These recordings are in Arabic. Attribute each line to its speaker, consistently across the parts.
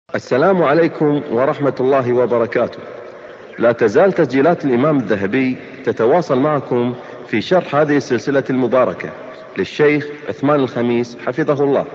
Speaker 1: السلام عليكم ورحمة الله وبركاته. لا تزال تسجيلات الإمام الذهبي تتواصل معكم في شرح هذه السلسلة المباركة للشيخ عثمان الخميس حفظه الله.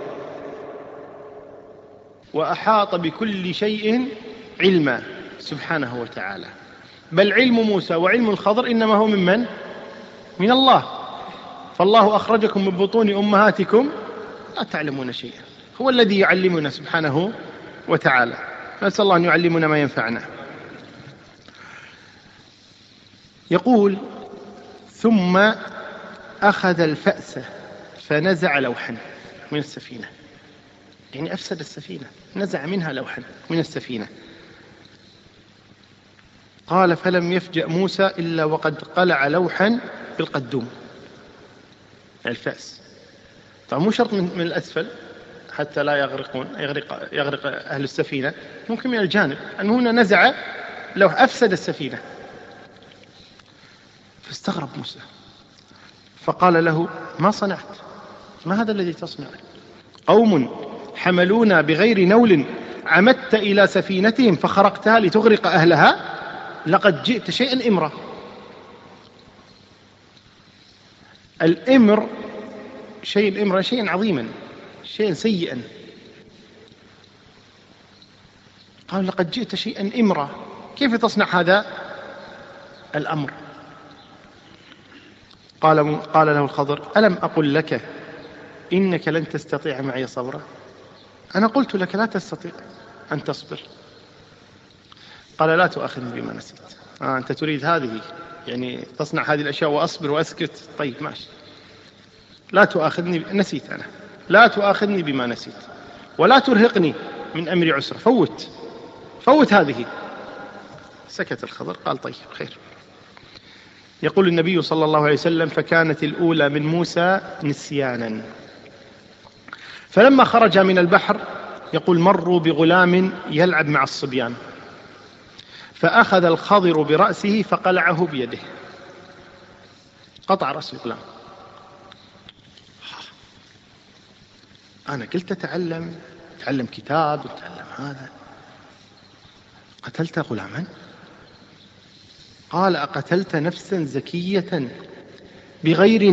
Speaker 2: وأحاط بكل شيء علما سبحانه وتعالى، بل علم موسى وعلم الخضر إنما هو من الله. فالله أخرجكم من بطون أمهاتكم لا تعلمون شيئا، هو الذي يعلمنا سبحانه وتعالى. نسأل الله أن يعلمنا ما ينفعنا. يقول: ثم أخذ الفأس فنزع لوحا من السفينة، يعني أفسد السفينة، نزع منها لوحا من السفينة. قال: فلم يفجأ موسى إلا وقد قلع لوحا بالقدوم، الفأس. طبعا مو شرط من الأسفل حتى لا يغرق أهل السفينة، ممكن من الجانب. المهم هنا نزع لوح، أفسد السفينة. فاستغرب موسى فقال له: ما صنعت؟ ما هذا الذي تصنع؟ قوم حملونا بغير نول عمدت إلى سفينتهم فخرقتها لتغرق أهلها، لقد جئت شيئا إمرا. الإمر شيء إمرا، شيئا عظيما، شيئا سيئا. قال: لقد جئت شيئا إمرا، كيف تصنع هذا الأمر؟ قال له الخضر: ألم أقل لك إنك لن تستطيع معي صبرا؟ أنا قلت لك لا تستطيع أن تصبر. قال: لا تؤاخذني بما نسيت. أنت تريد هذه، يعني تصنع هذه الأشياء وأصبر وأسكت؟ طيب ماشي، لا تؤاخذني، نسيت أنا، لا تؤاخذني بما نسيت ولا ترهقني من أمري عسرا، فوت هذه. سكت الخضر، قال: طيب خير. يقول النبي صلى الله عليه وسلم: فكانت الأولى من موسى نسيانا. فلما خرج من البحر يقول: مروا بغلام يلعب مع الصبيان، فأخذ الخضر برأسه فقلعه بيده، قطع رأس الغلام. أنا قلت تعلم كتاب وتعلم هذا، قتلت غلاما؟ قال: أقتلت نفسا زكية بغير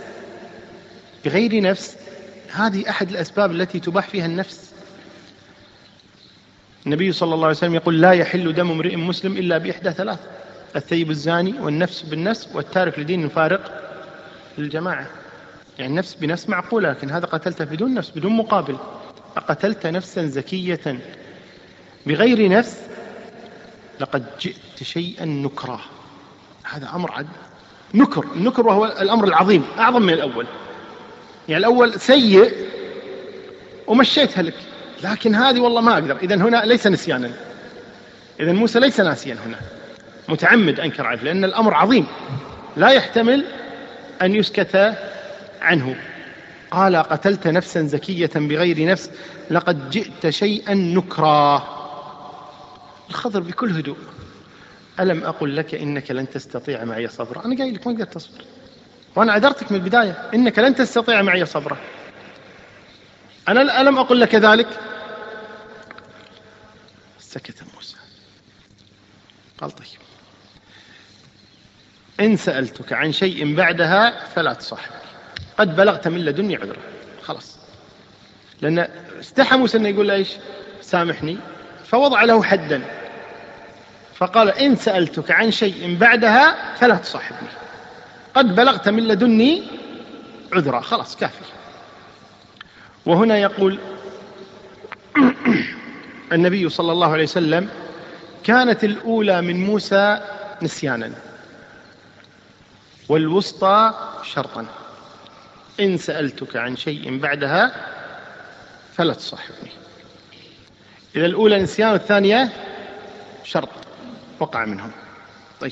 Speaker 2: نفس؟ هذه أحد الأسباب التي تباح فيها النفس. النبي صلى الله عليه وسلم يقول: لا يحل دم امرئ مسلم إلا بإحدى ثلاث: الثيب الزاني، والنفس بالنفس، والتارك لدين الفارق للجماعة. يعني النفس بنفس معقولة، لكن هذا قتلته بدون نفس، بدون مقابل. أقتلت نفسا زكية بغير نفس لقد جئت شيئا نكرا. هذا أمر عد النكر وهو الأمر العظيم، أعظم من الأول. يعني الأول سيء ومشيتها لك، لكن هذه والله ما أقدر. إذن هنا ليس نسيانا، إذن موسى ليس ناسيا هنا، متعمد أنكر عليه، لأن الأمر عظيم لا يحتمل أن يسكت عنه. قال: قتلت نفسا زكية بغير نفس لقد جئت شيئا نكرا. الخضر بكل هدوء: ألم أقل لك إنك لن تستطيع معي صبرا؟ أنا قايل لك ما قدرت تصبر، وأنا عذرتك من البداية إنك لن تستطيع معي صبرا. أنا ألم أقل لك ذلك؟ سكت موسى. قال: طيب، إن سألتك عن شيء بعدها فلا تصاحبني، قد بلغت من لدني عذرا. خلاص، لأن استحى موسى أنه يقول له إيش؟ سامحني، فوضع له حدا، فقال: إن سألتك عن شيء بعدها فلا تصاحبني، قد بلغت من لدني عذرا. خلاص كافي. وهنا يقول النبي صلى الله عليه وسلم: كانت الأولى من موسى نسيانا، والوسطى شرطا. إن سألتك عن شيء بعدها فلا تصاحبني. إذا الأولى نسيان والثانية شرط وقع منهم. طيب،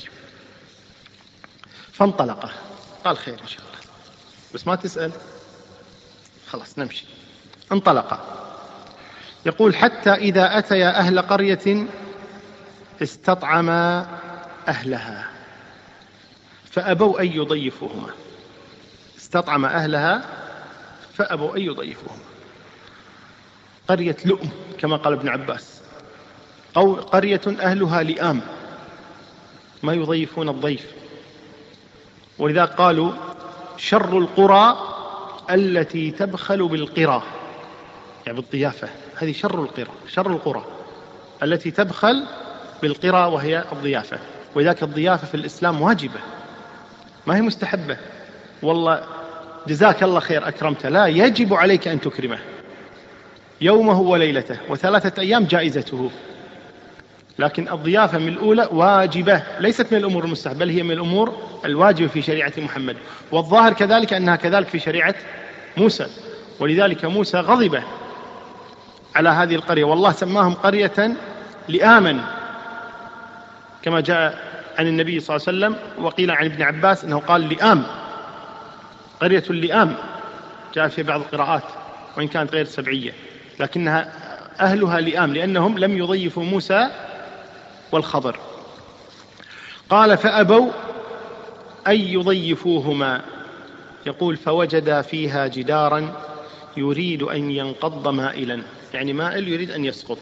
Speaker 2: فانطلق. قال: خير إن شاء الله، بس ما تسأل، خلاص نمشي. انطلق. يقول: حتى إذا أتيا أهل قرية استطعما أهلها فأبوا أن يضيفوهما. استطعم أهلها فأبوا أن يضيفوهما. قرية لؤم كما قال ابن عباس، أو قرية أهلها لئام ما يضيفون الضيف. ولذا قالوا شر القرى التي تبخل بالقرى، يعني بالضيافة، هذه شر القرى التي تبخل بالقرى وهي الضيافة. وذاك الضيافة في الإسلام واجبة ما هي مستحبة، والله جزاك الله خير أكرمته، لا، يجب عليك أن تكرمه يومه وليلته، و3 أيام جائزته. لكن الضيافة من الأولى واجبة، ليست من الأمور المستحبة، بل هي من الأمور الواجبة في شريعة محمد. والظاهر كذلك أنها كذلك في شريعة موسى، ولذلك موسى غضب على هذه القرية، والله سماهم قرية لئاما كما جاء عن النبي صلى الله عليه وسلم، وقيل عن ابن عباس أنه قال لئام، قرية اللئام، جاء في بعض القراءات وإن كانت غير سبعية، لكنها أهلها لئام لأنهم لم يضيفوا موسى والخضر. قال فأبوا أن يضيفوهما، يقول فوجد فيها جدارا يريد أن ينقض مائلا، يعني مائل يريد أن يسقط.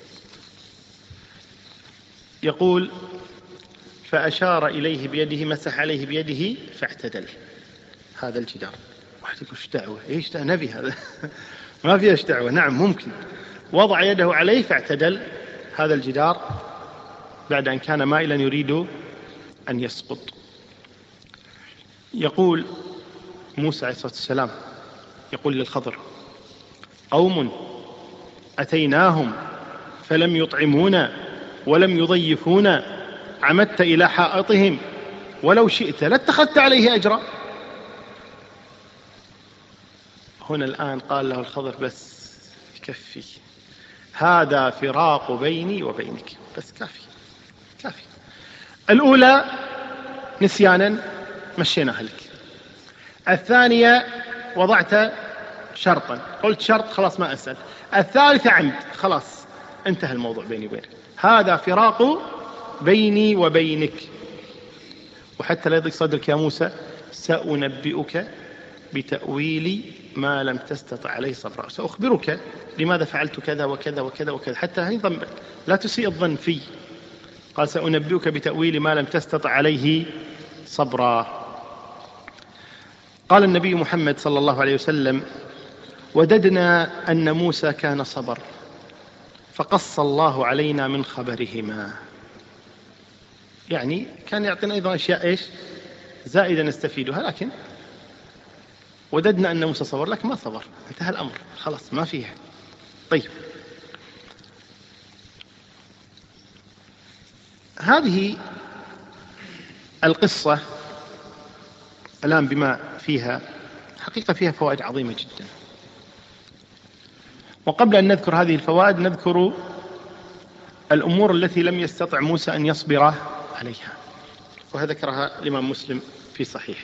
Speaker 2: يقول فأشار إليه بيده، مسح عليه بيده فاعتدل هذا الجدار. واحد يقول ايش دعوة، ايش نبي هذا ما فيه ايش دعوة. نعم ممكن. وضع يده عليه فاعتدل هذا الجدار بعد أن كان مائلا يريد أن يسقط. يقول موسى عليه الصلاة والسلام يقول للخضر قوم أتيناهم فلم يطعمونا ولم يضيفونا، عمدت إلى حائطهم ولو شئت لاتخذت عليه أجرا. هنا الآن قال له الخضر بس كفي، هذا فراق بيني وبينك، بس كافي. الأولى نسيانا مشيناها لك، الثانية وضعت شرطا، قلت شرط خلاص ما أسأل، الثالثة عمد، خلاص انتهى الموضوع بيني وبينك، هذا فراق بيني وبينك. وحتى لا يضيق صدرك يا موسى سأنبئك بتأويل ما لم تستطع عليه صبرا، سأخبرك لماذا فعلت كذا وكذا وكذا وكذا، حتى أيضا لا تسيء الظن في. قال سأنبئك بتأويل ما لم تستطع عليه صبرا. قال النبي محمد صلى الله عليه وسلم وددنا أن موسى كان صبر فقص الله علينا من خبرهما، يعني كان يعطينا أيضا أشياء إيش زائدة نستفيدها، لكن وددنا أن موسى صبر لكن ما صبر، انتهى الأمر خلاص ما فيها. طيب هذه القصة الآن بما فيها حقيقة فيها فوائد عظيمة جدا، وقبل أن نذكر هذه الفوائد نذكر الأمور التي لم يستطع موسى أن يصبر عليها، وذكرها الإمام مسلم في صحيحه.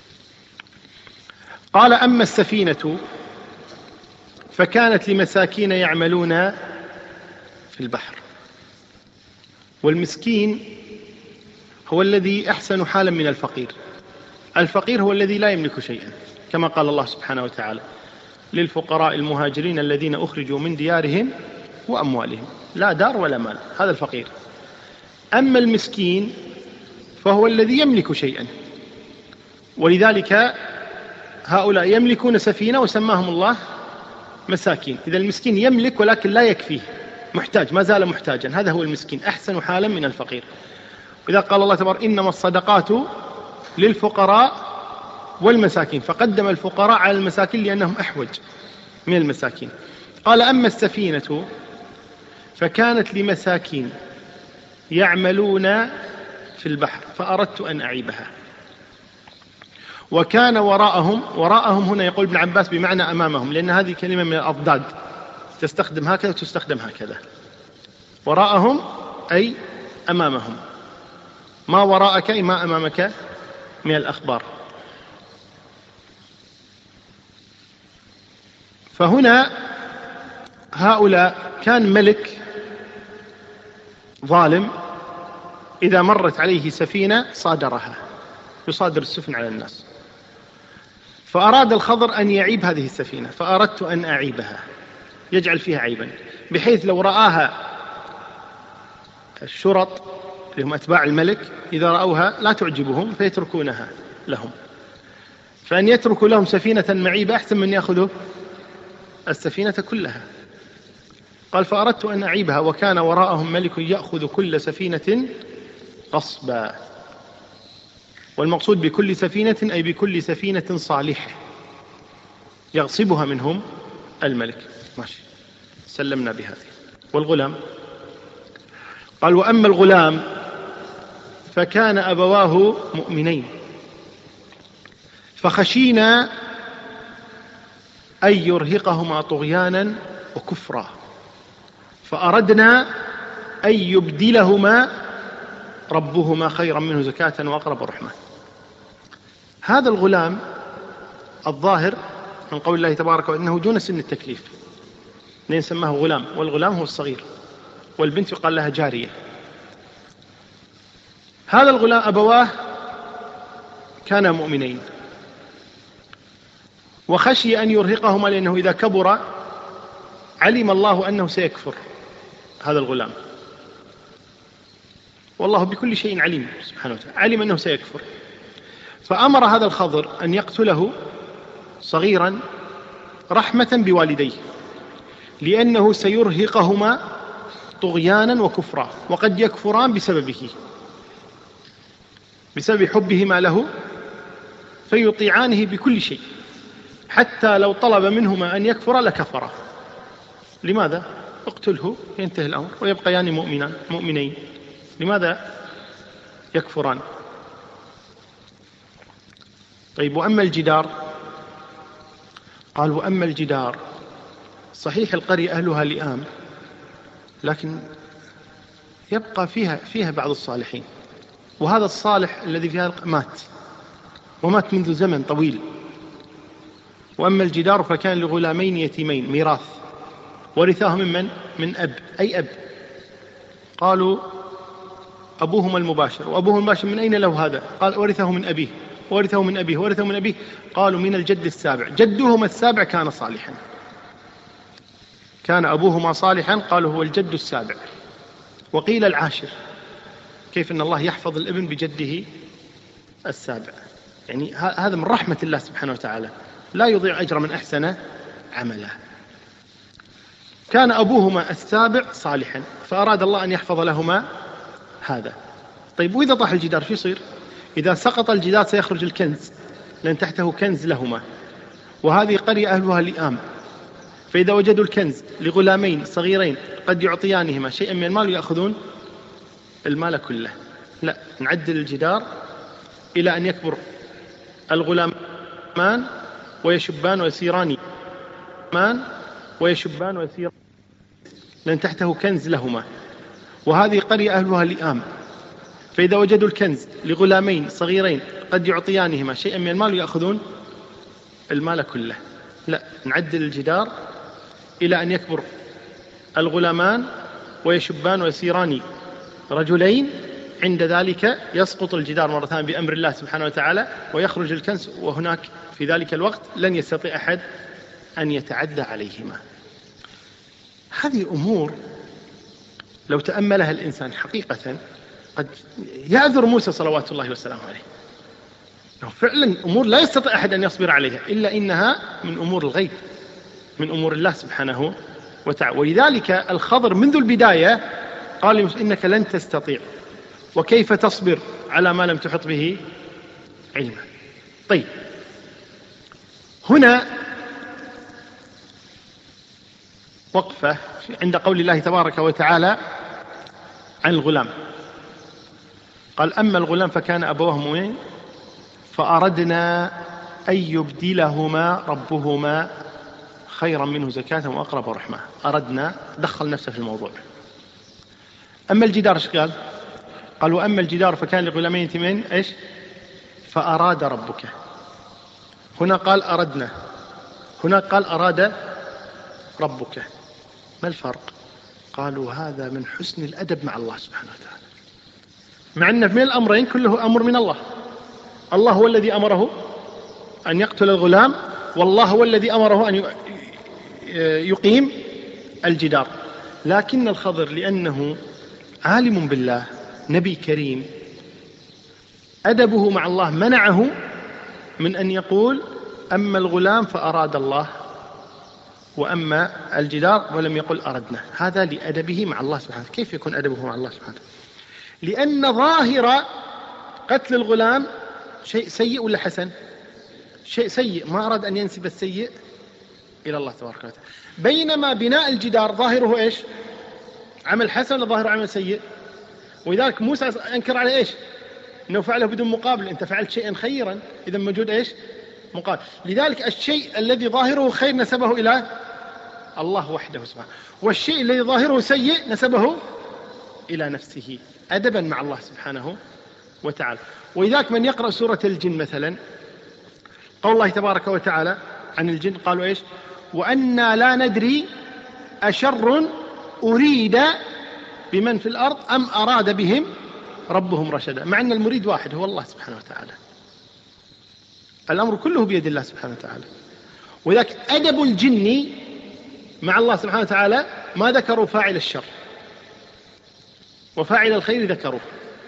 Speaker 2: قال أما السفينة فكانت لمساكين يعملون في البحر، والمسكين هو الذي أحسن حالا من الفقير. الفقير هو الذي لا يملك شيئا، كما قال الله سبحانه وتعالى للفقراء المهاجرين الذين أخرجوا من ديارهم وأموالهم، لا دار ولا مال، هذا الفقير. أما المسكين فهو الذي يملك شيئا، ولذلك هؤلاء يملكون سفينة وسماهم الله مساكين. إذا المسكين يملك ولكن لا يكفيه، محتاج، ما زال محتاجا، هذا هو المسكين، أحسن حالا من الفقير. وإذا قال الله تبارك إنما الصدقات للفقراء والمساكين، فقدم الفقراء على المساكين لأنهم أحوج من المساكين. قال أما السفينة فكانت لمساكين يعملون في البحر فأردت أن أعيبها، وكان وراءهم هنا يقول ابن عباس بمعنى أمامهم، لأن هذه كلمة من الأضداد تستخدم هكذا وتستخدم هكذا. وراءهم أي أمامهم، ما وراءك أي ما أمامك من الأخبار. فهنا هؤلاء كان ملك ظالم إذا مرت عليه سفينة صادرها، يصادر السفن على الناس، فأراد الخضر أن يعيب هذه السفينة، فأردت أن أعيبها، يجعل فيها عيبا، بحيث لو رآها الشرط اللي هم أتباع الملك إذا رأوها لا تعجبهم فيتركونها لهم، فأن يتركوا لهم سفينة معيبة أحسن من يأخذوا السفينة كلها. قال فأردت أن أعيبها وكان وراءهم ملك يأخذ كل سفينة غصبا. والمقصود بكل سفينة أي بكل سفينة صالحة يغصبها منهم الملك. ماشي، سلمنا بهذه. والغلام قال وأما الغلام فكان أبواه مؤمنين فخشينا أن يرهقهما طغيانا وكفرا فأردنا أن يبدلهما ربهما خيرا منه زكاة وأقرب رحمة. هذا الغلام الظاهر من قول الله تبارك وإنه دون سن التكليف، لأن سماه غلام، والغلام هو الصغير، والبنت يقال لها جارية. هذا الغلام أبواه كانا مؤمنين وخشي أن يرهقهما، لأنه إذا كبر علم الله أنه سيكفر هذا الغلام، والله بكل شيء عليم سبحانه وتعالى، علم أنه سيكفر، فأمر هذا الخضر أن يقتله صغيرا رحمة بوالديه، لأنه سيرهقهما طغيانا وكفرا، وقد يكفران بسببه، بسبب حبهما له، فيطيعانه بكل شيء، حتى لو طلب منهما أن يكفر لكفر. لماذا؟ اقتله ينتهي الأمر ويبقيان مؤمنين، لماذا يكفران؟ طيب وأما الجدار؟ قال وأما الجدار صحيح القرية أهلها لئام، لكن يبقى فيها بعض الصالحين، وهذا الصالح الذي فيها مات، ومات منذ زمن طويل. وأما الجدار فكان لغلامين يتيمين ميراث ورثاه من أب، أي أب؟ قالوا أبوهما المباشر. وأبوه المباشر من أين له هذا؟ قال ورثه من أبيه ورثه من أبيه ورثه من أبيه. قالوا من الجد السابع، جدهما السابع كان صالحا، كان أبوهما صالحا، قالوا هو الجد السابع. وقيل العاشر، كيف أن الله يحفظ الابن بجده السابع؟ يعني هذا من رحمة الله سبحانه وتعالى، لا يضيع أجر من أحسن عملا. كان أبوهما السابع صالحا، فأراد الله أن يحفظ لهما هذا. طيب وإذا طاح الجدار شو يصير؟ إذا سقط الجدار سيخرج الكنز، لأن تحته كنز لهما، وهذه قرية أهلها لئام، فإذا وجدوا الكنز لغلامين صغيرين قد يعطيانهما شيئا من المال ويأخذون المال كله. لا، نعدل الجدار إلى أن يكبر الغلامان ويشبان ويسيران لأن تحته كنز لهما، وهذه قرية أهلها لئام، فإذا وجدوا الكنز لغلامين صغيرين قد يعطيانهما شيئا من المال ويأخذون المال كله. لا، نعدل الجدار إلى أن يكبر الغلامان ويشبان ويسيران رجلين، عند ذلك يسقط الجدار مرة ثانية بأمر الله سبحانه وتعالى ويخرج الكنز، وهناك في ذلك الوقت لن يستطيع أحد أن يتعدى عليهما. هذه أمور لو تأملها الإنسان حقيقة قد يعذر موسى صلوات الله وسلامه عليه، فعلا أمور لا يستطيع أحد أن يصبر عليها، إلا إنها من أمور الغيب، من أمور الله سبحانه وتعالى. ولذلك الخضر منذ البداية قال إنك لن تستطيع، وكيف تصبر على ما لم تحط به علما. طيب هنا وقفة عند قول الله تبارك وتعالى عن الغلام. قال أما الغلام فكان أبواه مؤمنين فأردنا أن يبدلهما ربهما خيرا منه زكاة وأقرب رحمة. أردنا، دخل نفسه في الموضوع. أما الجدار ايش قال؟ قال وأما الجدار فكان لغلامين يتيمين ايش؟ فأراد ربك. هنا قال أردنا، هنا قال أراد ربك. ما الفرق؟ قالوا هذا من حسن الأدب مع الله سبحانه وتعالى، مع أن من الأمرين كله أمر من الله. الله هو الذي أمره أن يقتل الغلام، والله هو الذي أمره أن يقيم الجدار. لكن الخضر لأنه عالم بالله نبي كريم، أدبه مع الله منعه من أن يقول أما الغلام فأراد الله وأما الجدار ولم يقل أردنا. هذا لأدبه مع الله سبحانه. كيف يكون أدبه مع الله سبحانه؟ لأن ظاهر قتل الغلام شيء سيء ولا حسن؟ شيء سيء، ما أراد أن ينسب السيء إلى الله تبارك وتعالى. بينما بناء الجدار ظاهره إيش؟ عمل حسن ولا ظاهره عمل سيء؟ ولذلك موسى أنكر على إيش؟ أنه فعله بدون مقابل. أنت فعلت شيئا خيرا، إذا موجود إيش؟ مقابل. لذلك الشيء الذي ظاهره خير نسبه إلى الله وحده سبحانه، والشيء الذي ظاهره سيء نسبه إلى نفسه أدبا مع الله سبحانه وتعالى. ولذلك من يقرأ سورة الجن مثلا، قول الله تبارك وتعالى عن الجن قالوا إيش؟ وأنا لا ندري أشر أريد بمن في الأرض أم أراد بهم ربهم رشدا، مع أن المريد واحد هو الله سبحانه وتعالى. الأمر كله بيد الله سبحانه وتعالى. وذلك أدب الجن مع الله سبحانه وتعالى ما ذكروا فاعل الشر، وفاعل الخير ذكروه.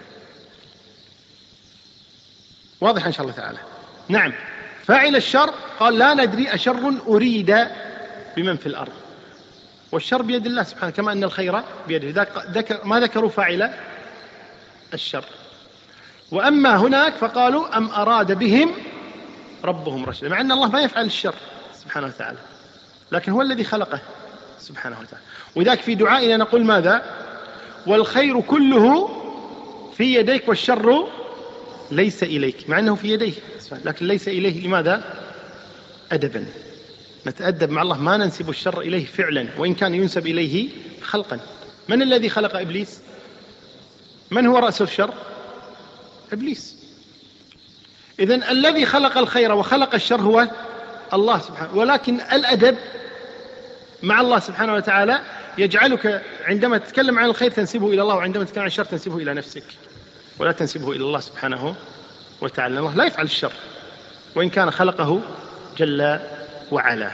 Speaker 2: واضح إن شاء الله تعالى؟ نعم، فاعل الشر قال لا ندري أشر أريد بمن في الأرض، والشر بيد الله سبحانه كما أن الخير بيده، ما ذكروا فاعل الشر. وأما هناك فقالوا أم أراد بهم ربهم رشدا، مع أن الله ما يفعل الشر سبحانه وتعالى، لكن هو الذي خلقه سبحانه وتعالى. وذاك في دعائنا نقول ماذا؟ والخير كله في يديك والشر ليس إليك، مع أنه في يديه لكن ليس إليه. لماذا؟ أدبا، نتأدب مع الله، ما ننسب الشر إليه فعلا وإن كان ينسب إليه خلقا. من الذي خلق إبليس؟ من هو رأس الشر؟ إبليس. إذن الذي خلق الخير وخلق الشر هو الله سبحانه. ولكن الأدب مع الله سبحانه وتعالى يجعلك عندما تتكلم عن الخير تنسبه إلى الله، وعندما تتكلم عن الشر تنسبه إلى نفسك ولا تنسبه إلى الله سبحانه وتعالى. الله لا يفعل الشر وإن كان خلقه جل وعلا.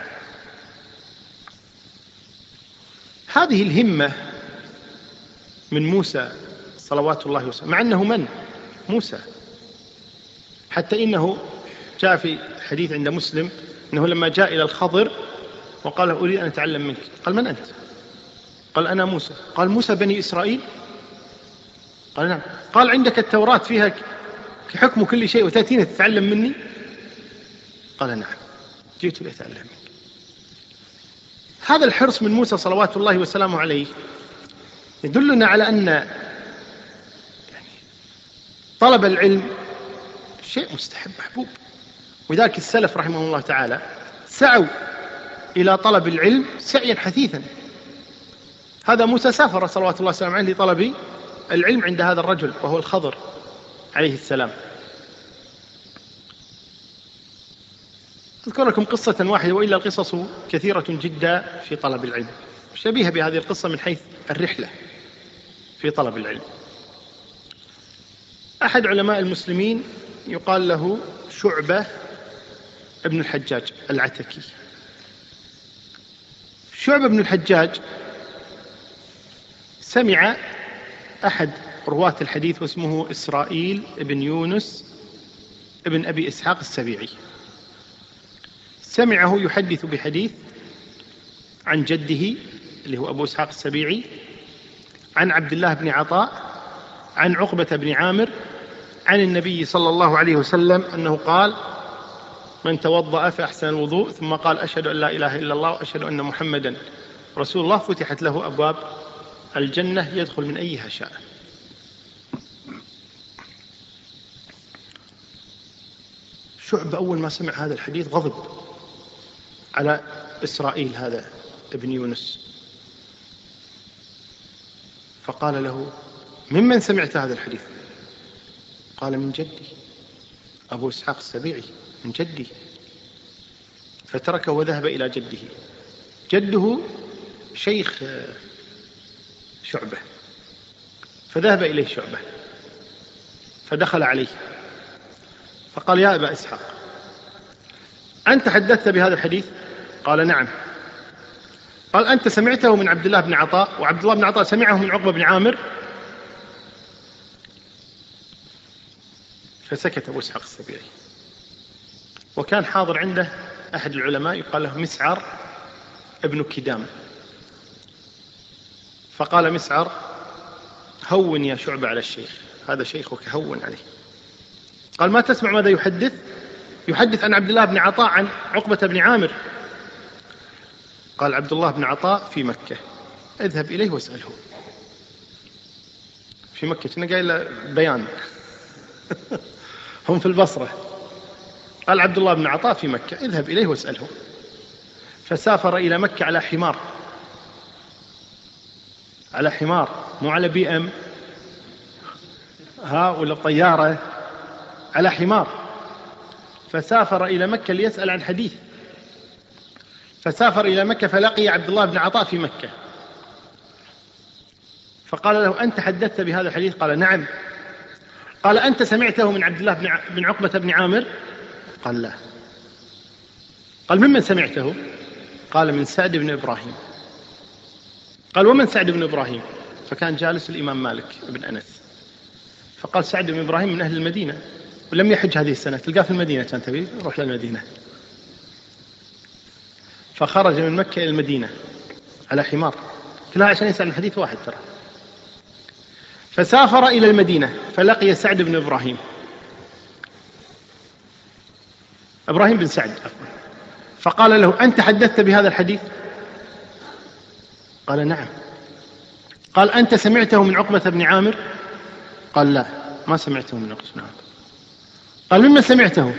Speaker 2: هذه الهمة من موسى صلوات الله وسلامه، مع أنه من؟ موسى. حتى إنه جاء في حديث عند مسلم أنه لما جاء إلى الخضر وقال أريد أن أتعلم منك، قال من أنت؟ قال أنا موسى. قال موسى بني إسرائيل؟ قال نعم. قال عندك التوراة فيها حكم كل شيء وتأتيني تتعلم مني؟ قال نعم، جئت لأتعلم منك. هذا الحرص من موسى صلوات الله وسلامه عليه يدلنا على أن طلب العلم شيء مستحب محبوب. وذلك السلف رحمه الله تعالى سعوا إلى طلب العلم سعيا حثيثا. هذا موسى سافر صلوات الله وسلامه عليه لطلب العلم عند هذا الرجل وهو الخضر عليه السلام. أذكر لكم قصة واحدة وإلا القصص كثيرة جدا في طلب العلم، شبيهة بهذه القصة من حيث الرحلة في طلب العلم. أحد علماء المسلمين يقال له شعبة ابن الحجاج العتكي. شعبة ابن الحجاج سمع أحد رواة الحديث واسمه إسرائيل ابن يونس ابن أبي إسحاق السبيعي، سمعه يحدث بحديث عن جده اللي هو أبو إسحاق السبيعي، عن عبد الله بن عطاء، عن عقبة بن عامر، عن النبي صلى الله عليه وسلم أنه قال من توضأ فأحسن الوضوء ثم قال أشهد أن لا إله إلا الله وأشهد أن محمدا رسول الله فتحت له أبواب الجنة يدخل من أيها شاء. شعب أول ما سمع هذا الحديث غضب على إسرائيل هذا ابن يونس، فقال له ممن سمعت هذا الحديث؟ قال من جدي أبو إسحاق السبيعي، من جدي. فتركه وذهب إلى جده. جده شيخ شعبة، فذهب إليه شعبة فدخل عليه فقال يا أبا إسحاق أنت حدثت بهذا الحديث؟ قال نعم. قال أنت سمعته من عبد الله بن عطاء، وعبد الله بن عطاء سمعه من عقبة بن عامر. فسكت أبو إسحاق السبيعي، وكان حاضر عنده أحد العلماء يقال له مسعر ابن كدام، فقال مسعر: هون يا شعبة على الشيخ، هذا شيخك، هون عليه. قال: ما تسمع ماذا يحدث؟ يحدث عن عبد الله بن عطاء عن عقبة بن عامر. قال عبد الله بن عطاء في مكة، اذهب إليه واسأله. في مكة، أنا قايل بيان هم في البصرة. قال عبد الله بن عطاء في مكة، اذهب إليه واسأله. فسافر إلى مكة على حمار، على حمار، مو على BM ولا طيارة، على حمار. فسافر إلى مكة ليسأل عن حديث. فسافر إلى مكة فلقي عبد الله بن عطاء في مكة، فقال له: أنت حدثت بهذا الحديث؟ قال: نعم. قال: أنت سمعته من عبد الله بن عقبة بن عامر؟ قال: لا. قال: ممن سمعته؟ قال: من سعد بن إبراهيم. قال: ومن سعد بن إبراهيم؟ فكان جالس الإمام مالك بن أنس، فقال: سعد بن إبراهيم من أهل المدينة، ولم يحج هذه السنة، تلقاه في المدينة، كان تبي روح للمدينة. فخرج من مكة إلى المدينة على حمار، كلها عشان يسأل عن حديث واحد ترى. فسافر إلى المدينة فلقي سعد بن إبراهيم، إبراهيم بن سعد، فقال له: أنت حدثت بهذا الحديث؟ قال: نعم. قال: أنت سمعته من عقبة بن عامر؟ قال: لا، ما سمعته من عقبة بن عامر. قال: ممن سمعته؟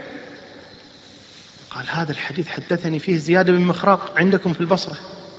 Speaker 2: قال: هذا الحديث حدثني فيه زياد بن مخراق عندكم في البصرة.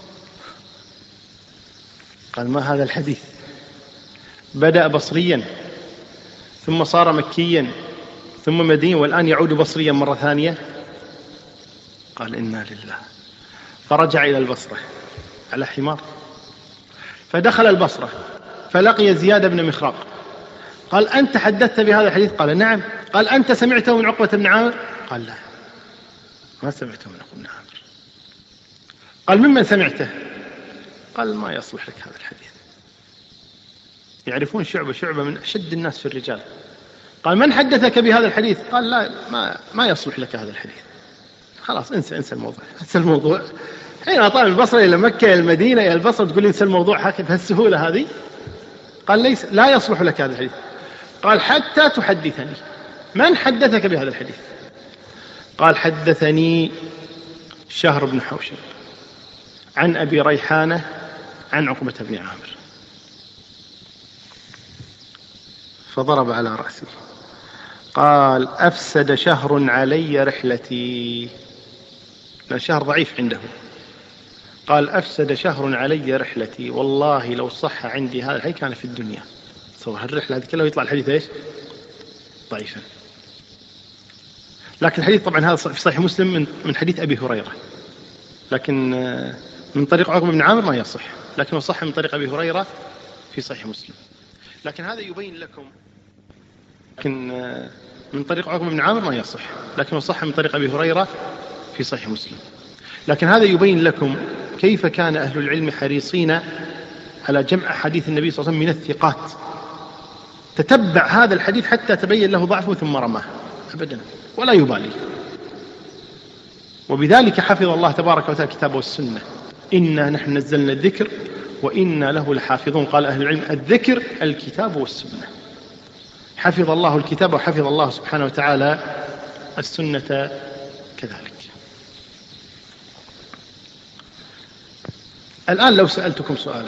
Speaker 2: قال: ما هذا الحديث؟ بدأ بصريا ثم صار مكيا ثم مديني والآن يعود بصريا مرة ثانية. قال: إنا لله. فرجع إلى البصرة على حمار، فدخل البصرة فلقي زياد بن مخراق. قال: أنت حدثت بهذا الحديث؟ قال: نعم. قال: أنت سمعته من عقبة بن عامر؟ قال: لا، ما سمعته من عقبة بن عامر. قال: ممن سمعته؟ قال: ما يصلح لك هذا الحديث. يعرفون شعبة من أشد الناس في الرجال. قال: من حدثك بهذا الحديث؟ قال: لا، ما يصلح لك هذا الحديث، خلاص انسى الموضوع. حين طال البصرة إلى مكة إلى المدينة إلى البصرة تقول انسى الموضوع بهالسهولة هذه؟ قال: لا يصلح لك هذا الحديث. قال: حتى تحدثني. من حدثك بهذا الحديث؟ قال: حدثني شهر بن حوشب عن أبي ريحانة عن عقبة بن عامر. فضرب على رأسه قال: أفسد شهر علي رحلتي، لأن شهر ضعيف عنده. قال: أفسد شهر علي رحلتي، والله لو صح عندي هذا الحديث كان في الدنيا. صور الرحلة هذه كلها ويطلع الحديث إيش؟ ضعيفا. لكن الحديث طبعا هذا في صحيح مسلم من حديث أبي هريرة، لكن من طريق عقبة بن عامر ما يصح، لكنه صح من طريق أبي هريرة في صحيح مسلم. لكن هذا يبين لكم، لكن من طريق عقبة بن عامر ما يصح، لكنه صح من طريق أبي هريرة في صحيح مسلم. لكن هذا يبين لكم كيف كان أهل العلم حريصين على جمع حديث النبي صلى الله عليه وسلم من الثقات. تتبع هذا الحديث حتى تبين له ضعفه ثم رماه أبدا ولا يبالي. وبذلك حفظ الله تبارك وتعالى كتابه والسنة: إنا نحن نزلنا الذكر وإنا له لحافظون. قال أهل العلم: الذكر الكتاب والسنة. حفظ الله الكتاب وحفظ الله سبحانه وتعالى السنة كذلك. الآن لو سألتكم سؤالا: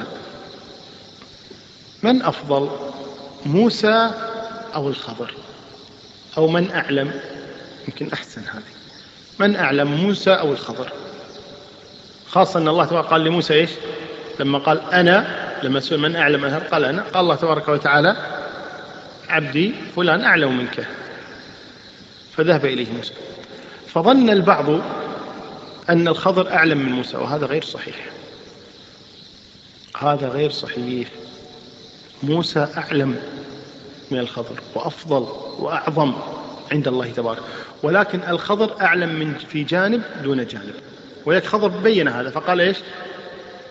Speaker 2: من أفضل، موسى أو الخضر؟ أو من أعلم؟ يمكن أحسن هذه، من أعلم، موسى أو الخضر؟ خاصة أن الله تبارك قال لموسى إيش لما قال أنا، لما سئل من أعلم قال أنا، قال الله تبارك وتعالى: عبدي فلان أعلم منك. فذهب إليه موسى. فظن البعض أن الخضر أعلم من موسى، وهذا غير صحيح، هذا غير صحيح. موسى أعلم من الخضر وأفضل وأعظم عند الله تبارك، ولكن الخضر أعلم من في جانب دون جانب. ولكن الخضر بين هذا فقال إيش؟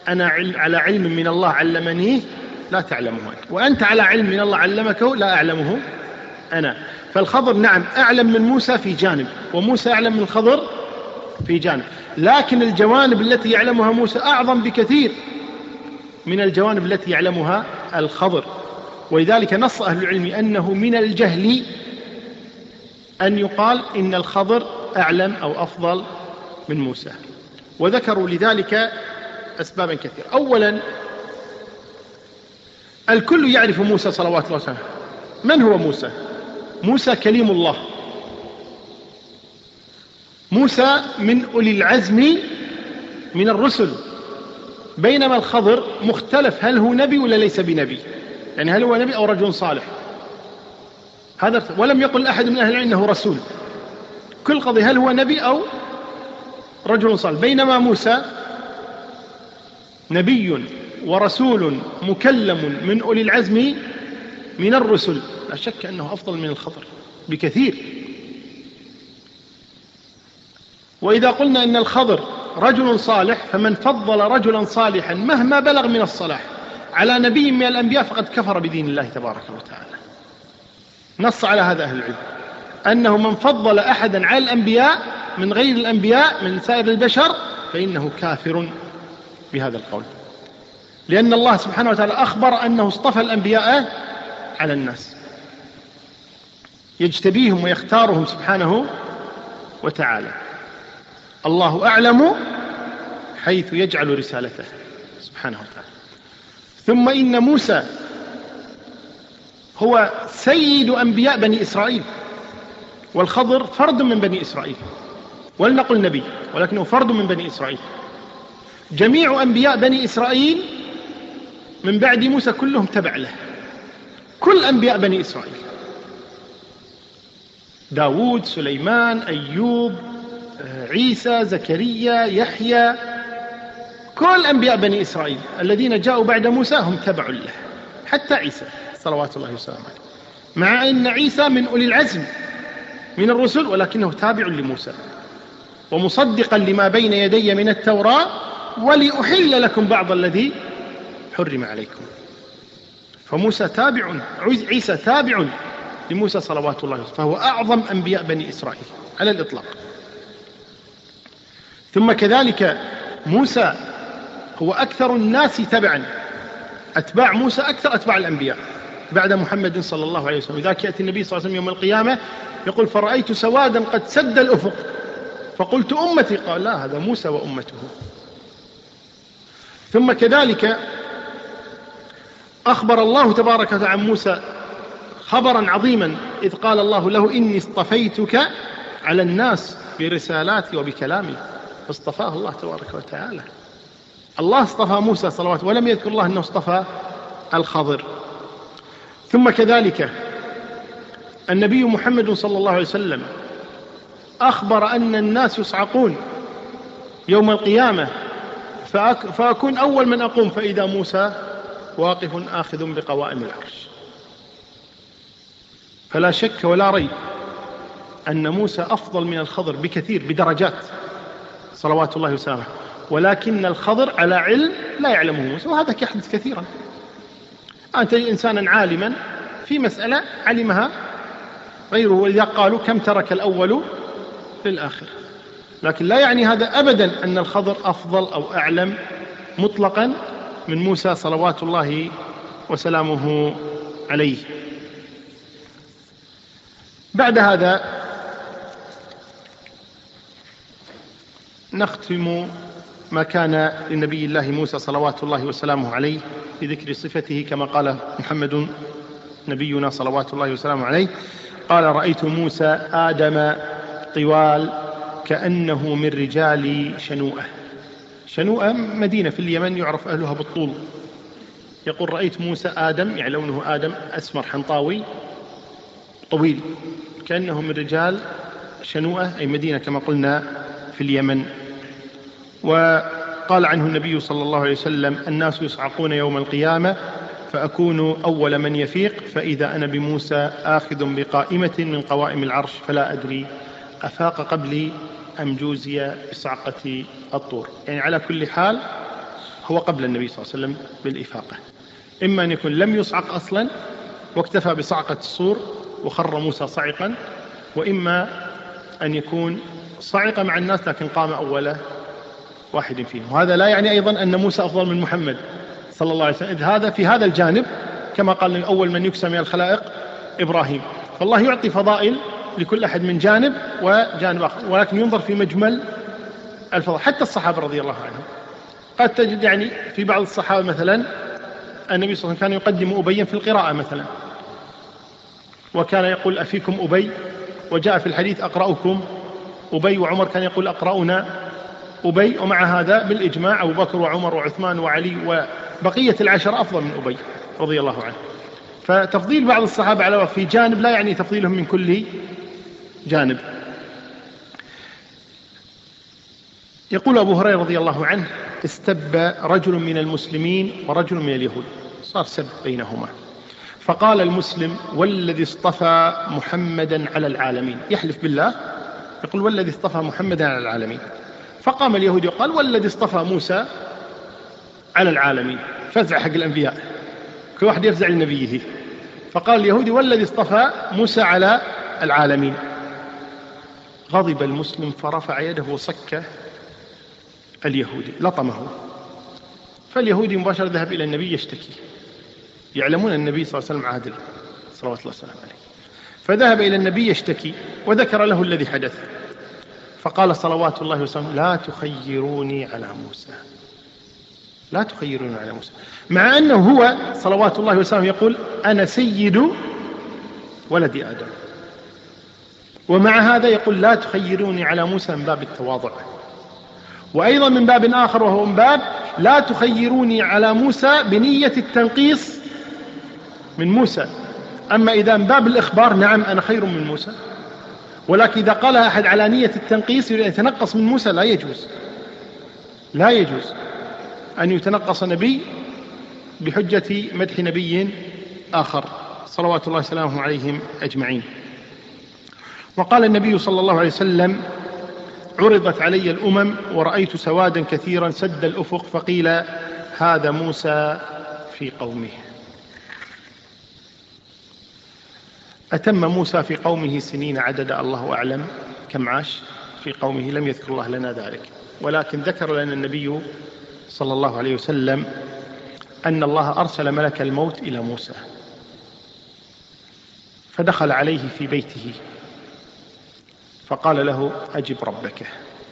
Speaker 2: أنا على علم من الله علمنيه لا تعلمه أنت، وأنت على علم من الله علمكه لا أعلمه أنا. فالخضر نعم أعلم من موسى في جانب، وموسى أعلم من الخضر في جانب، لكن الجوانب التي يعلمها موسى أعظم بكثير من الجوانب التي يعلمها الخضر. ولذلك نص أهل العلم أنه من الجهل أن يقال إن الخضر أعلم أو أفضل من موسى، وذكروا لذلك أسبابا كثيرة. أولا الكل يعرف موسى صلوات الله وسلامه. من هو موسى؟ موسى كليم الله، موسى من أولي العزم من الرسل، بينما الخضر مختلف هل هو نبي ولا ليس بنبي، يعني هل هو نبي أو رجل صالح، هذا ولم يقل أحد من أهل العلم أنه رسول، كل قضية هل هو نبي أو رجل صالح. بينما موسى نبي ورسول مكلم من أولي العزم من الرسل، لا شك أنه أفضل من الخضر بكثير. وإذا قلنا إن الخضر رجل صالح، فمن فضل رجلا صالحا مهما بلغ من الصلاح على نبي من الأنبياء فقد كفر بدين الله تبارك وتعالى. نص على هذا أهل العلم، أنه من فضل أحدا على الأنبياء من غير الأنبياء من سائر البشر فإنه كافر بهذا القول، لأن الله سبحانه وتعالى أخبر أنه اصطفى الأنبياء على الناس، يجتبيهم ويختارهم سبحانه وتعالى. الله أعلم حيث يجعل رسالته سبحانه وتعالى. ثم إن موسى هو سيد أنبياء بني إسرائيل، والخضر فرد من بني إسرائيل، ولنقل نبي ولكنه فرد من بني إسرائيل. جميع أنبياء بني إسرائيل من بعد موسى كلهم تبع له، كل أنبياء بني إسرائيل، داود، سليمان، أيوب، عيسى، زكريا، يحيى، كل أنبياء بني إسرائيل الذين جاءوا بعد موسى هم تبع له، حتى عيسى صلوات الله وسلامه عليه، مع أن عيسى من أولي العزم من الرسل ولكنه تابع لموسى ومصدقا لما بين يدي من التوراة ولأحل لكم بعض الذي حرم عليكم. فموسى تابع، عيسى تابع لموسى صلوات الله وسلامه، فهو أعظم أنبياء بني إسرائيل على الإطلاق. ثم كذلك موسى هو أكثر الناس تبعا، أتباع موسى أكثر أتباع الأنبياء بعد محمد صلى الله عليه وسلم. إذا يأتي النبي صلى الله عليه وسلم يوم القيامة يقول فرأيت سوادا قد سد الأفق فقلت أمتي، قال لا هذا موسى وأمته. ثم كذلك أخبر الله تبارك وتعالى عن موسى خبرا عظيما إذ قال الله له إني اصطفيتك على الناس برسالاتي وبكلامي، فاصطفاه الله تبارك وتعالى. الله اصطفى موسى صلوات، ولم يذكر الله أنه اصطفى الخضر. ثم كذلك النبي محمد صلى الله عليه وسلم أخبر أن الناس يصعقون يوم القيامة فأكون أول من أقوم فإذا موسى واقف آخذ بقوائم العرش. فلا شك ولا ريب أن موسى أفضل من الخضر بكثير بدرجات صلوات الله وسلامه، ولكن الخضر على علم لا يعلمه موسى، وهذا يحدث كثيرا. أنت إنسانا عالما في مسألة علمها غيره، ولذا قالوا كم ترك الأول للآخر، لكن لا يعني هذا أبدا أن الخضر أفضل أو أعلم مطلقا من موسى صلوات الله وسلامه عليه. بعد هذا نختم ما كان لنبي الله موسى صلوات الله وسلامه عليه بذكر صفته كما قال محمد نبينا صلوات الله وسلامه عليه، قال رأيت موسى آدم طوال كأنه من رجال شنوءة. شنوءة مدينة في اليمن يعرف أهلها بالطول. يقول رأيت موسى آدم، يعني لونه آدم أسمر حنطاوي طويل، كأنه من رجال شنوءة أي مدينة كما قلنا في اليمن. وقال عنه النبي صلى الله عليه وسلم الناس يصعقون يوم القيامة فأكون أول من يفيق فإذا أنا بموسى آخذ بقائمة من قوائم العرش فلا أدري أفاق قبلي أم جوزي بصعقة الطور. يعني على كل حال هو قبل النبي صلى الله عليه وسلم بالإفاقة. إما أن يكون لم يصعق أصلا واكتفى بصعقة الصور وخر موسى صعقا، وإما أن يكون صعق مع الناس لكن قام أول واحد فيهم. وهذا لا يعني أيضا أن موسى أفضل من محمد صلى الله عليه وسلم، هذا في هذا الجانب كما قال أول من يكسى من الخلائق إبراهيم. فالله يعطي فضائل لكل أحد من جانب وجانب آخر، ولكن ينظر في مجمل الفضائل. حتى الصحابة رضي الله عنهم قد تجد يعني في بعض الصحابة مثلا النبي صلى الله عليه وسلم كان يقدم أبيا في القراءة مثلا، وكان يقول أفيكم أبي، وجاء في الحديث أقرأكم أبي، وعمر كان يقول أقرأنا أبي. ومع هذا بالإجماع أبو بكر وعمر وعثمان وعلي وبقية العشرة أفضل من أبي رضي الله عنه. فتفضيل بعض الصحابة على في جانب لا يعني تفضيلهم من كل جانب. يقول أبو هريرة رضي الله عنه استب رجل من المسلمين ورجل من اليهود، صار سب بينهما، فقال المسلم والذي اصطفى محمدا على العالمين، يحلف بالله يقول والذي اصطفى محمدا على العالمين. فقام اليهودي وقال والذي اصطفى موسى على العالمين. فزع حق الأنبياء، كل واحد يفزع لنبيه. فقال اليهودي والذي اصطفى موسى على العالمين. غضب المسلم فرفع يده وصك اليهودي، لطمه. فاليهودي مباشرة ذهب إلى النبي يشتكي، يعلمون أن النبي صلى الله عليه وسلم عادل صلوات الله وسلامه عليه. فذهب إلى النبي يشتكي وذكر له الذي حدث، فقال صلوات الله وسلامه لا تخيروني على موسى، لا تخيروني على موسى، مع أنه هو صلوات الله وسلامه يقول أنا سيد ولد آدم، ومع هذا يقول لا تخيروني على موسى من باب التواضع. وأيضا من باب آخر وهو من باب لا تخيروني على موسى بنية التنقيص من موسى. أما إذا من باب الإخبار نعم أنا خير من موسى، ولكن إذا قالها أحد على نية التنقيص يريد أن يتنقص من موسى لا يجوز، لا يجوز أن يتنقص نبي بحجة مدح نبي آخر صلوات الله وسلامه عليهم أجمعين. وقال النبي صلى الله عليه وسلم عرضت علي الأمم ورأيت سوادا كثيرا سد الأفق فقيل هذا موسى في قومه. أتم موسى في قومه سنين عدد الله أعلم كم عاش في قومه، لم يذكر الله لنا ذلك، ولكن ذكر لنا النبي صلى الله عليه وسلم أن الله أرسل ملك الموت إلى موسى فدخل عليه في بيته فقال له أجب ربك.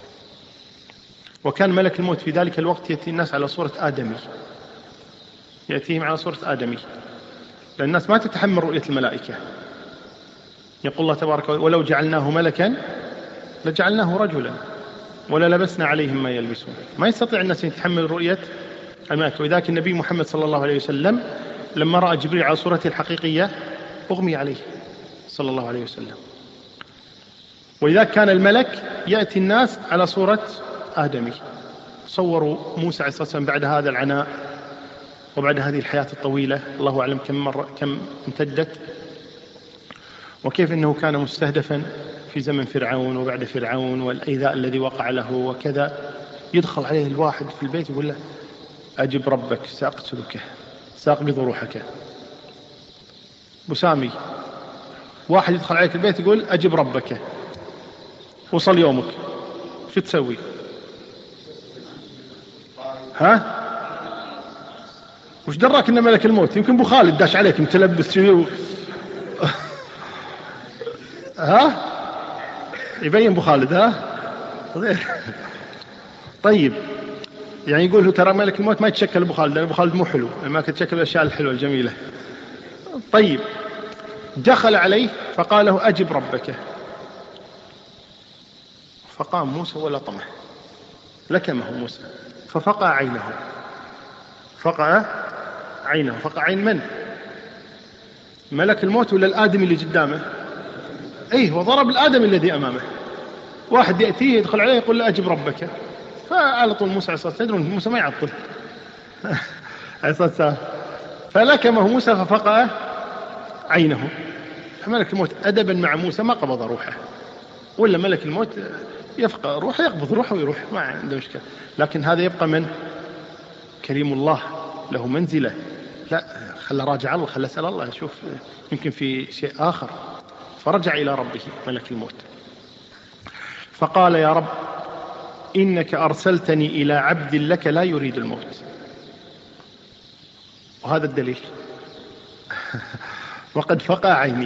Speaker 2: وكان ملك الموت في ذلك الوقت يأتي الناس على صورة آدمي، يأتيهم على صورة آدمي، لأن الناس ما تتحمل رؤية الملائكة. يقول الله تبارك وتعالى ولو جعلناه ملكا لجعلناه رجلا ولا لبسنا عليهم ما يلبسون. ما يستطيع الناس يتحمل رؤية الملائكة. وذاك النبي محمد صلى الله عليه وسلم لما رأى جبريل على صورته الحقيقية أغمي عليه صلى الله عليه وسلم. وإذا كان الملك يأتي الناس على صورة آدمي. صوروا موسى عليه الصلاة والسلام بعد هذا العناء وبعد هذه الحياة الطويلة الله أعلم كم امتدت، وكيف أنه كان مستهدفا في زمن فرعون وبعد فرعون والأيذاء الذي وقع له وكذا. يدخل عليه الواحد في البيت يقول له أجب ربك سأقتلك سأقبض روحك. بسامي واحد يدخل عليك البيت يقول أجب ربك وصل يومك، شو تسوي؟ ها؟ وش دراك إن ملك الموت؟ يمكن أبو خالد داش عليك متلبس شيء ها؟ يبين أبو خالد ها؟ طيب يعني يقول ترى ملك الموت ما يتشكل أبو خالد، لأن أبو خالد مو حلو، ما تتشكل الأشياء الحلوة الجميلة. طيب دخل عليه فقال له أجب ربك، فقام موسى ولطمه لكمه موسى ففقع عينه. فقع عينه. فقع عين من؟ ملك الموت ولا الآدم اللي قدامه؟ ايه، وضرب الآدم الذي أمامه. واحد يأتيه يدخل عليه يقول له أجب ربك، فعلى طول موسى عليه الصلاة والسلام، تدرون موسى ما يعطل عليه الصلاة والسلام، فلكمه موسى ففقع عينه. فملك الموت أدبا مع موسى ما قبض روحه، ولا ملك الموت يفقع روحه يقبض روحه ويروح ما عنده مشكلة، لكن هذا يبقى من كريم الله له منزلة، لا، خلى راجع الله، خلى أسأل الله، شوف يمكن في شيء آخر. فرجع إلى ربه ملك الموت فقال يا رب إنك أرسلتني إلى عبد لك لا يريد الموت. وهذا الدليل وقد فقع عيني،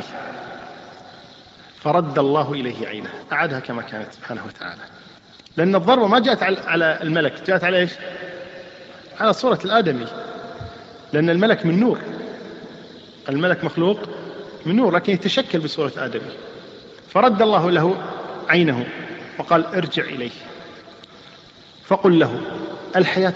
Speaker 2: فرد الله إليه عينه، أعادها كما كانت سبحانه وتعالى. لأن الضربة ما جاءت على الملك، جاءت على إيش؟ على صورة الآدمي، لأن الملك من نور، الملك مخلوق من نور لكن يتشكل بصورة آدمي. فرد الله له عينه وقال ارجع إليه فقل له الحياة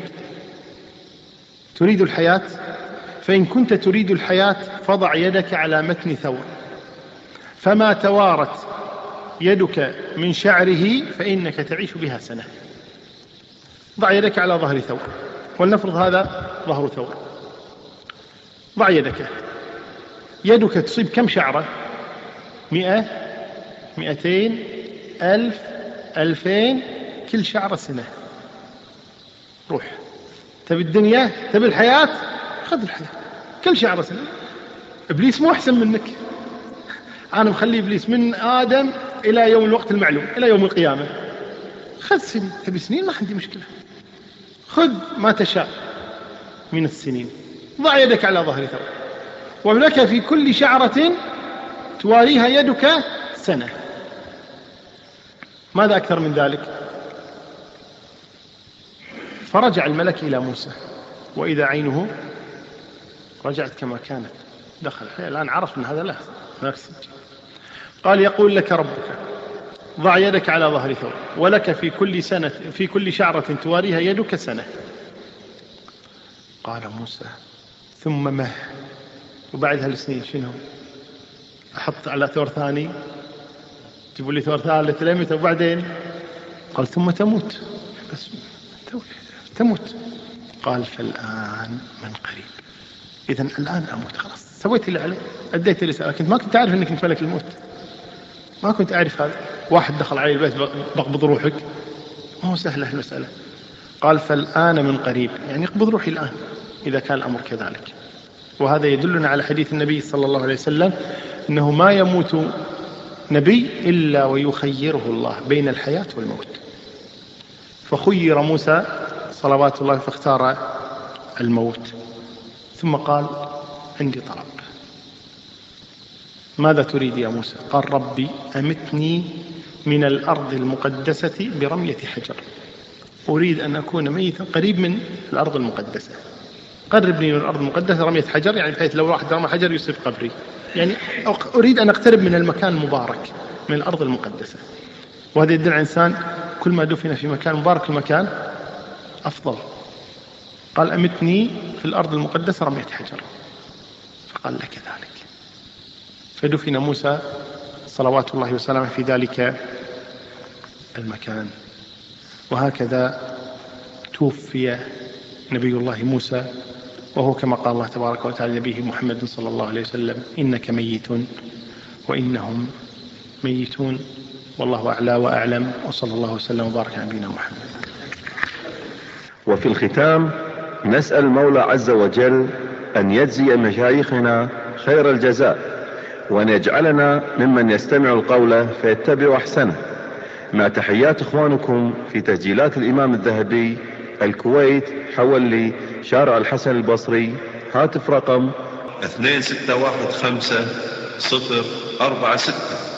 Speaker 2: تريد الحياة؟ فإن كنت تريد الحياة فضع يدك على متن ثور، فما توارت يدك من شعره فإنك تعيش بها سنة. ضع يدك على ظهر ثور، ولنفرض هذا ظهر ثور، ضع يدك تصيب كم شعرة؟ 100 200 1000 2000، كل شعرة سنة. روح، تبي الدنيا، تبي الحياة، خذ الحياة، كل شعرة سنة. إبليس مو أحسن منك، أنا مخلي إبليس من آدم إلى يوم الوقت المعلوم، إلى يوم القيامة. خذ سنين، تبي سنين ما عندي مشكلة، خذ ما تشاء من السنين. ضع يدك على ظهر ثور ولك في كل شعرة تواريها يدك سنة. ماذا أكثر من ذلك؟ فرجع الملك إلى موسى وإذا عينه رجعت كما كانت، دخل الآن عرف من هذا لا نفس. قال يقول لك ربك ضع يدك على ظهر ثور ولك في كل شعرة تواريها يدك سنة. قال موسى ثم ما؟ وبعد هالسنين شنو؟ أحط على ثور ثاني، جيبوا لي ثور ثالث لمتى؟ وبعدين قال ثم تموت. بس تموت. قال فالآن من قريب. إذن الآن أموت، خلاص سويت اللي علي، أديت اللي سألك. ما كنت أعرف أنك ملك الموت، ما كنت أعرف هذا. واحد دخل علي البيت بقبض روحك، ما هو سهلة المسألة. قال فالآن من قريب، يعني اقبض روحي الآن إذا كان الأمر كذلك. وهذا يدلنا على حديث النبي صلى الله عليه وسلم أنه ما يموت نبي إلا ويخيره الله بين الحياة والموت. فخير موسى صلوات الله فاختار الموت. ثم قال عندي طلب. ماذا تريد يا موسى؟ قال ربي أمتني من الأرض المقدسة برمية حجر، أريد أن أكون ميتا قريب من الأرض المقدسة. قربني من الأرض المقدسة رمية حجر، يعني بحيث لو واحد رمى حجر يصيب قبري، يعني أريد أن أقترب من المكان المبارك من الأرض المقدسة. وهذا يدل على الإنسان كل ما دفن في مكان مبارك المكان أفضل. قال أمتني في الأرض المقدسة رمية حجر، فقال لك ذلك. فدفن موسى صلوات الله وسلامه في ذلك المكان. وهكذا توفي نبي الله موسى وهو كما قال الله تبارك وتعالى نبيه محمد صلى الله عليه وسلم إنك ميت وإنهم ميتون، والله أعلى وأعلم، وصلى الله وسلم وبارك على نبينا محمد.
Speaker 1: وفي الختام نسأل المولى عز وجل أن يجزي مشايخنا خير الجزاء، وأن يجعلنا ممن يستمع القول فيتبع أحسنه. مع تحيات إخوانكم في تسجيلات الإمام الذهبي، الكويت، حولي، شارع الحسن البصري، هاتف رقم 2615 046.